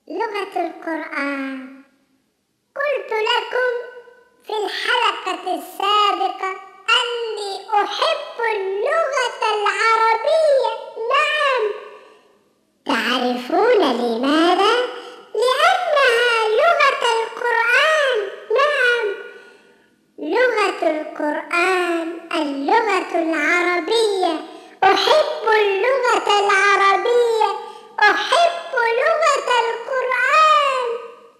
لغة القرآن. قلت لكم في الحلقة السابقة أني أحب اللغة العربية. نعم، تعرفون لماذا؟ لأنها لغة القرآن. نعم، لغة القرآن، اللغة العربية. أحب اللغة العربية، أحب لغة القرآن.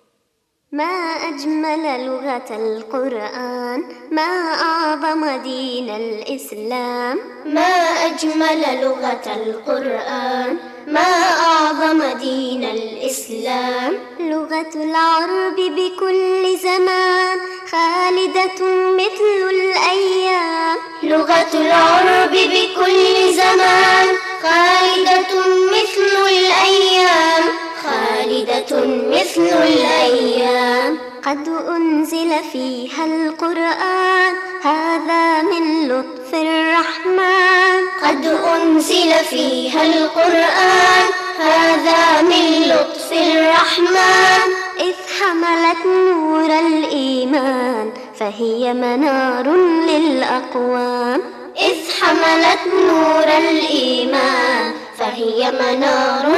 ما أجمل لغة القرآن، ما أعظم دين الإسلام. ما أجمل لغة القرآن، ما أعظم دين الإسلام. لغة العرب بكل زمان خالدة مثل الأيام. لغة العرب بكل زمان خالدة مثل الأيام، خالدة مثل الأيام. قد أنزل فيها القرآن، هذا من لطف الرحمن. قد أنزل فيها القرآن، هذا من لطف الرحمن. إذ حملت نور الإيمان، فهي منار للأقوام. إذ حملت نور الإيمان، فهي منار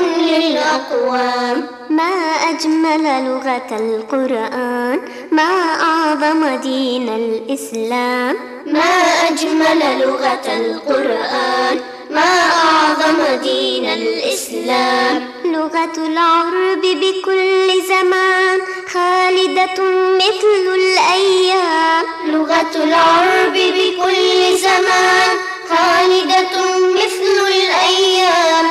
للأقوام. ما أجمل لغة القرآن، ما أعظم دين الإسلام. ما أجمل لغة القرآن، ما أعظم دين الإسلام. لغة العرب بكل زمان خالدة مثل الأيام. لغة العرب بكل زمان خالدة مثل الأيام،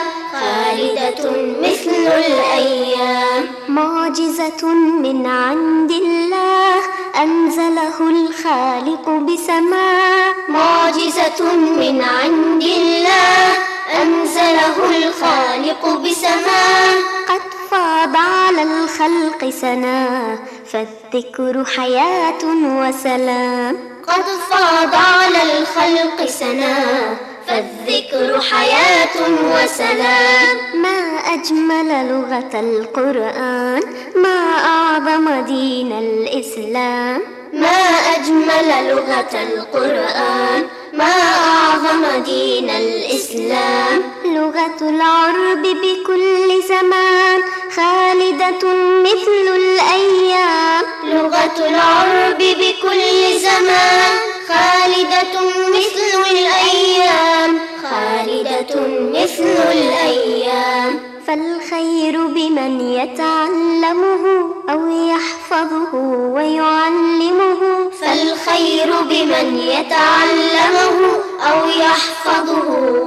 خالدة مثل الأيام. معجزة من عند الله، أنزله الخالق بسماء. معجزة من عند الله، أنزله الخالق بسماء. قد فاض على الخلق سنا، فالذكر حياة وسلام. قد فاض على الخلق سنا، فالذكر حياة وسلام. ما أجمل لغة القرآن، ما أعظم دين الإسلام. ما أجمل لغة القرآن، ما أعظم دين الإسلام. لغة العرب بكل زمان خالدة مثل الأيام. لغة العرب بكل زمان خالدة مثل الأيام، خالدة مثل الأيام. فالخير بمن يتعلمه أو يحفظه ويعلمه. فالخير بمن يتعلمه أو يحفظه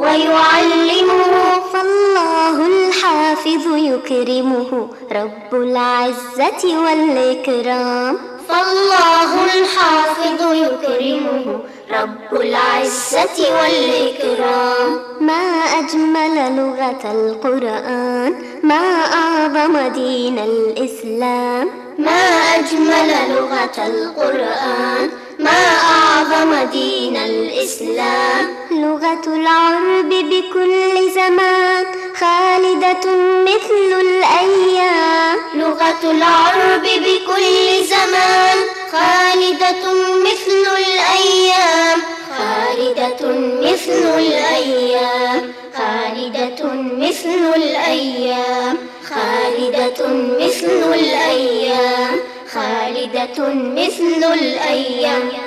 ويعلمه. فالله الحافظ يكرمه رب العزة والإكرام. فالله الحافظ يكرمه رب العزة والإكرام. ما أجمل لغة القرآن، ما أعظم دين الإسلام. ما أجمل لغة القرآن، ما أعظم دين الإسلام. لغة العرب بكل زمان خالدة مثل الأيام. لغة العرب بكل زمان خالدة مثل الأيام، خالدة مثل الأيام، خالدة مثل الأيام، خالدة مثل الأيام، خالدة مثل الأيام.